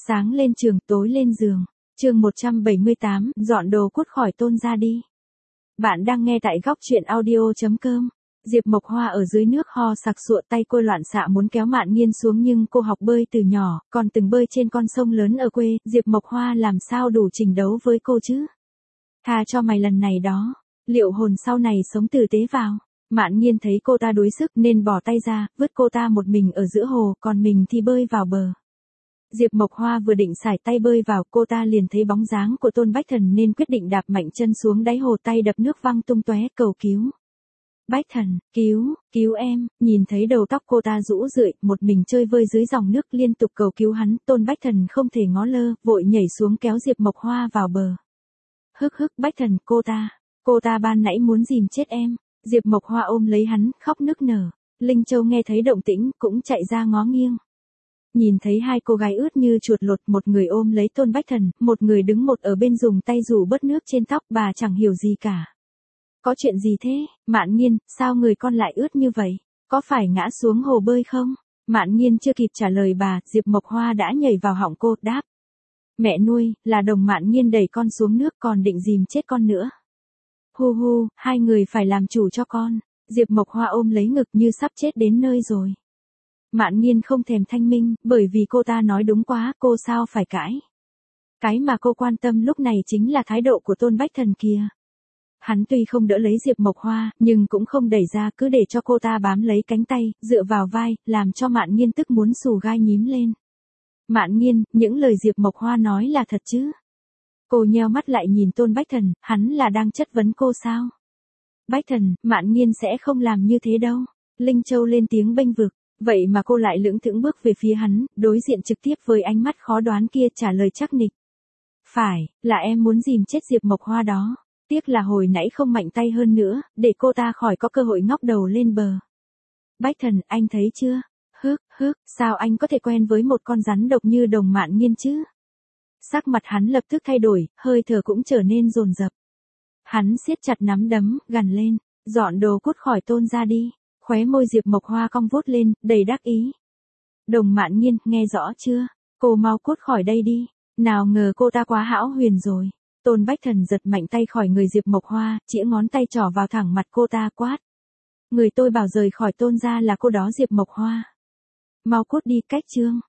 Sáng lên trường, tối lên giường. Chương 178, dọn đồ cút khỏi Tôn gia đi. Bạn đang nghe tại góc truyện audio.com. Diệp Mộc Hoa ở dưới nước ho sặc sụa, tay cô loạn xạ muốn kéo Mạn Nghiên xuống, nhưng cô học bơi từ nhỏ, còn từng bơi trên con sông lớn ở quê, Diệp Mộc Hoa làm sao đủ trình đấu với cô chứ? Tha cho mày lần này đó, liệu hồn sau này sống tử tế vào. Mạn Nghiên thấy cô ta đuối sức nên bỏ tay ra, vứt cô ta một mình ở giữa hồ, còn mình thì bơi vào bờ. Diệp Mộc Hoa vừa định xải tay bơi vào, cô ta liền thấy bóng dáng của Tôn Bách Thần nên quyết định đạp mạnh chân xuống đáy hồ, tay đập nước văng tung tóe, cầu cứu. Bách Thần, cứu em. Nhìn thấy đầu tóc cô ta rũ rượi, một mình chơi vơi dưới dòng nước, liên tục cầu cứu hắn, Tôn Bách Thần không thể ngó lơ, vội nhảy xuống kéo Diệp Mộc Hoa vào bờ. Hức, Bách Thần, cô ta ban nãy muốn dìm chết em. Diệp Mộc Hoa ôm lấy hắn, khóc nức nở. Linh Châu nghe thấy động tĩnh, cũng chạy ra ngó nghiêng. Nhìn thấy hai cô gái ướt như chuột lột, một người ôm lấy Tôn Bách Thần, một người đứng một ở bên dùng tay rủ bớt nước trên tóc, bà chẳng hiểu gì cả. Có chuyện gì thế, Mạn Nghiên, sao người con lại ướt như vậy? Có phải ngã xuống hồ bơi không? Mạn Nghiên chưa kịp trả lời bà, Diệp Mộc Hoa đã nhảy vào họng cô, đáp. Mẹ nuôi, là Đồng Mạn Nghiên đẩy con xuống nước, còn định dìm chết con nữa. Hu, hai người phải làm chủ cho con. Diệp Mộc Hoa ôm lấy ngực như sắp chết đến nơi rồi. Mạn Nghiên không thèm thanh minh, bởi vì cô ta nói đúng quá, cô sao phải cãi. Cái mà cô quan tâm lúc này chính là thái độ của Tôn Bách Thần kia. Hắn tuy không đỡ lấy Diệp Mộc Hoa, nhưng cũng không đẩy ra, cứ để cho cô ta bám lấy cánh tay, dựa vào vai, làm cho Mạn Nghiên tức muốn xù gai nhím lên. Mạn Nghiên, những lời Diệp Mộc Hoa nói là thật chứ? Cô nheo mắt lại nhìn Tôn Bách Thần, hắn là đang chất vấn cô sao? Bách Thần, Mạn Nghiên sẽ không làm như thế đâu. Linh Châu lên tiếng bênh vực. Vậy mà cô lại lững thững bước về phía hắn, đối diện trực tiếp với ánh mắt khó đoán kia, trả lời chắc nịch. Phải, là em muốn dìm chết Diệp Mộc Hoa đó. Tiếc là hồi nãy không mạnh tay hơn nữa, để cô ta khỏi có cơ hội ngóc đầu lên bờ. Bách Thần, anh thấy chưa? Hức, sao anh có thể quen với một con rắn độc như Đồng Mạn Nghiên chứ? Sắc mặt hắn lập tức thay đổi, hơi thở cũng trở nên dồn dập. Hắn siết chặt nắm đấm, gằn lên, dọn đồ cút khỏi Tôn gia đi. Khóe môi Diệp Mộc Hoa cong vút lên, đầy đắc ý. Đồng Mạn Nghiên, nghe rõ chưa? Cô mau cút khỏi đây đi. Nào ngờ cô ta quá hão huyền rồi. Tôn Bách Thần giật mạnh tay khỏi người Diệp Mộc Hoa, chĩa ngón tay trỏ vào thẳng mặt cô ta, quát. Người tôi bảo rời khỏi Tôn gia là cô đó Diệp Mộc Hoa. Mau cút đi, cách chương.